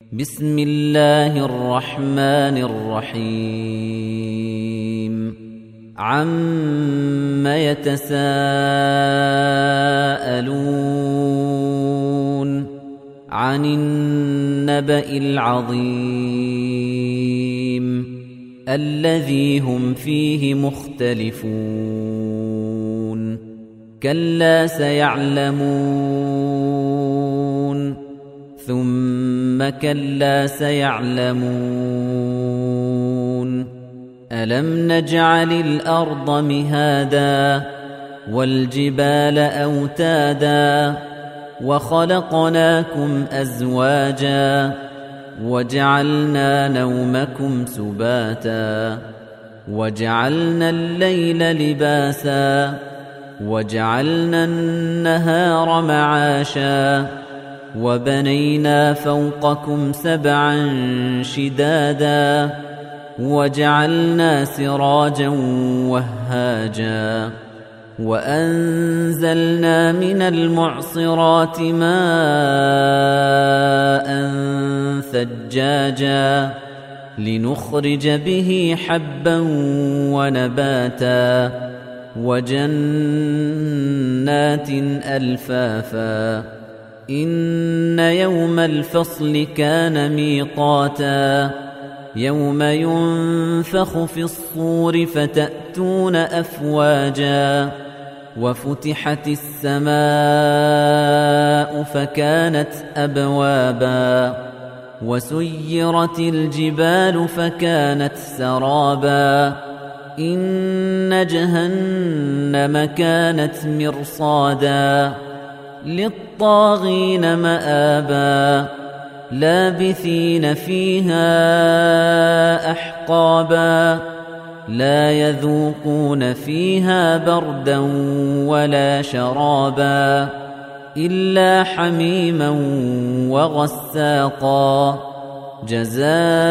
بسم الله الرحمن الرحيم عَمَّ يتساءلون عن النبأ العظيم الذي هم فيه مختلفون كلا سيعلمون ثم كلا سيعلمون ألم نجعل الأرض مهادا والجبال أوتادا وخلقناكم أزواجا وجعلنا نومكم سباتا وجعلنا الليل لباسا وجعلنا النهار معاشا وبنينا فوقكم سبعا شدادا وجعلنا سراجا وهاجا وأنزلنا من المعصرات ماء ثجاجا لنخرج به حبا ونباتا وجنات ألفافا إن يوم الفصل كان ميقاتا يوم ينفخ في الصور فتأتون أفواجا وفتحت السماء فكانت أبوابا وسيرت الجبال فكانت سرابا إن جهنم كانت مرصادا للطاغين مآبا لابثين فيها أحقابا لا يذوقون فيها بردا ولا شرابا إلا حميما وغساقا جزاء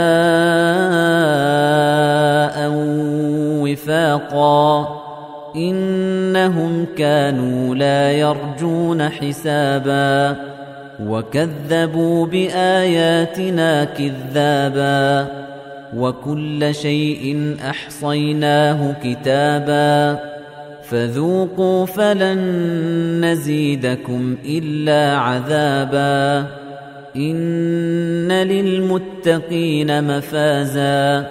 وفاقا إنهم كانوا لا يرجون حسابا وكذبوا بآياتنا كذابا وكل شيء أحصيناه كتابا فذوقوا فلن نزيدكم إلا عذابا إن للمتقين مفازا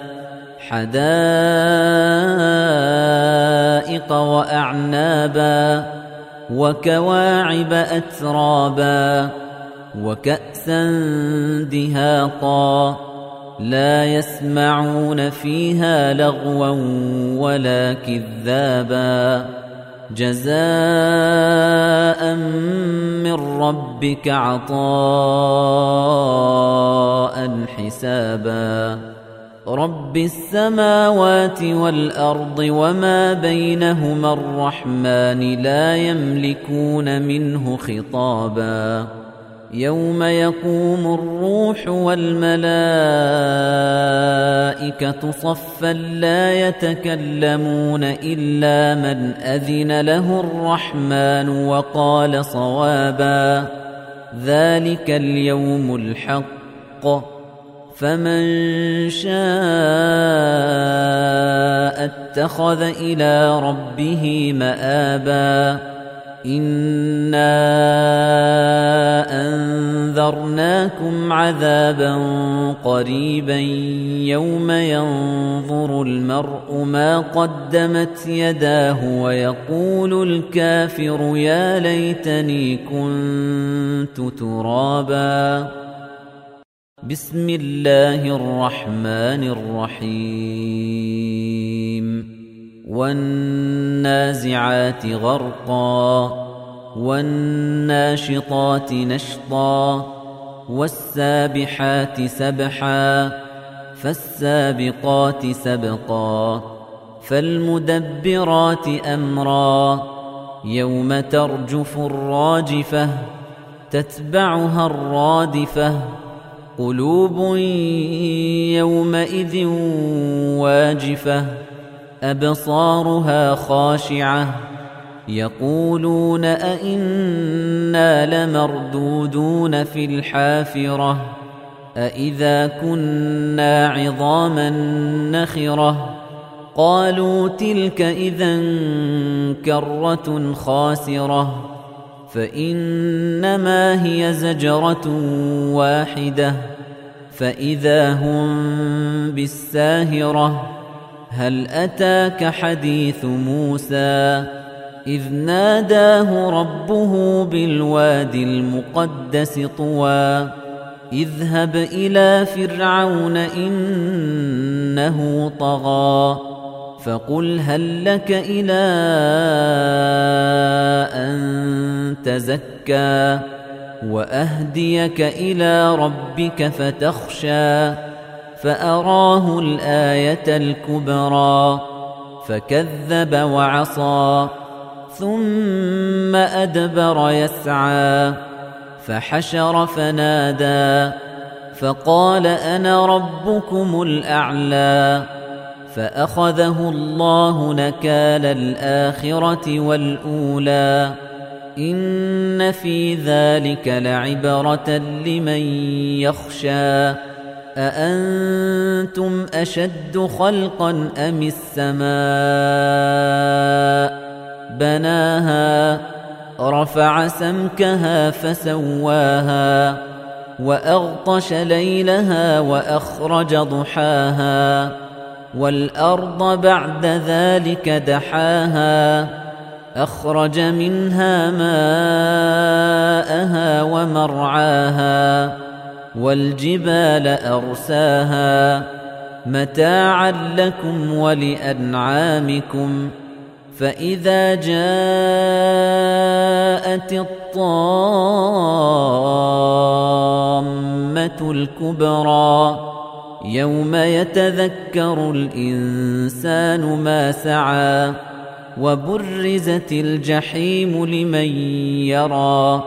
حدائق وأعنابا وكواعب أترابا وكأسا دهاقا لا يسمعون فيها لغوا ولا كذابا جزاء من ربك عطاء حسابا رب السماوات والأرض وما بينهما الرحمن لا يملكون منه خطابا يوم يقوم الروح والملائكة صفا لا يتكلمون إلا من أذن له الرحمن وقال صوابا ذلك اليوم الحق فمن شاء اتخذ إلى ربه مآبا إنا أنذرناكم عذابا قريبا يوم ينظر المرء ما قدمت يداه ويقول الكافر يا ليتني كنت ترابا بسم الله الرحمن الرحيم والنازعات غرقا والناشطات نشطا والسابحات سبحا فالسابقات سبقا فالمدبرات أمرا يوم ترجف الراجفة تتبعها الرادفة قلوب يومئذ واجفة أبصارها خاشعة يقولون أئنا لمردودون في الحافرة أإذا كنا عظاما نخرة قالوا تلك إذا كرة خاسرة فإنما هي زجرة واحدة فإذا هم بالساهرة هل أتاك حديث موسى إذ ناداه ربه بالوادي المقدس طوى اذهب إلى فرعون إنه طغى فقل هل لك إلى أن تزكى وأهديك إلى ربك فتخشى فأراه الآية الكبرى فكذب وعصى ثم أدبر يسعى فحشر فنادى فقال أنا ربكم الأعلى فأخذه الله نكال الآخرة والأولى إن في ذلك لعبرة لمن يخشى أأنتم أشد خلقا أم السماء بناها رفع سمكها فسواها وأغطش ليلها وأخرج ضحاها والأرض بعد ذلك دحاها أخرج منها ماءها ومرعاها والجبال أرساها متاعا لكم ولأنعامكم فإذا جاءت الطامة الكبرى يوم يتذكر الإنسان ما سعى وبرزت الجحيم لمن يرى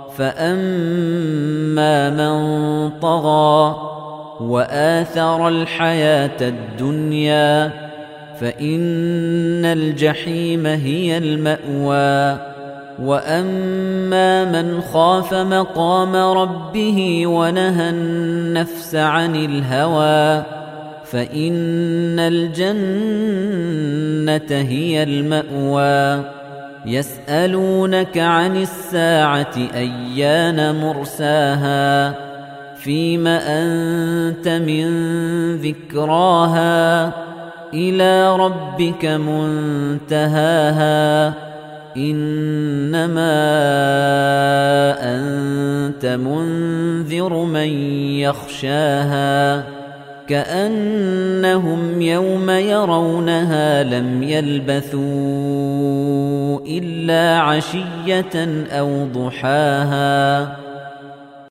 فأما من طغى وآثر الحياة الدنيا فإن الجحيم هي المأوى وأما من خاف مقام ربه ونهى النفس عن الهوى فإن الجنة هي المأوى يسألونك عن الساعة أيان مرساها فيم أنت من ذكراها إلى ربك منتهاها إنما أنت منذر من يخشاها كأنهم يوم يرونها لم يلبثوا إلا عشية أو ضحاها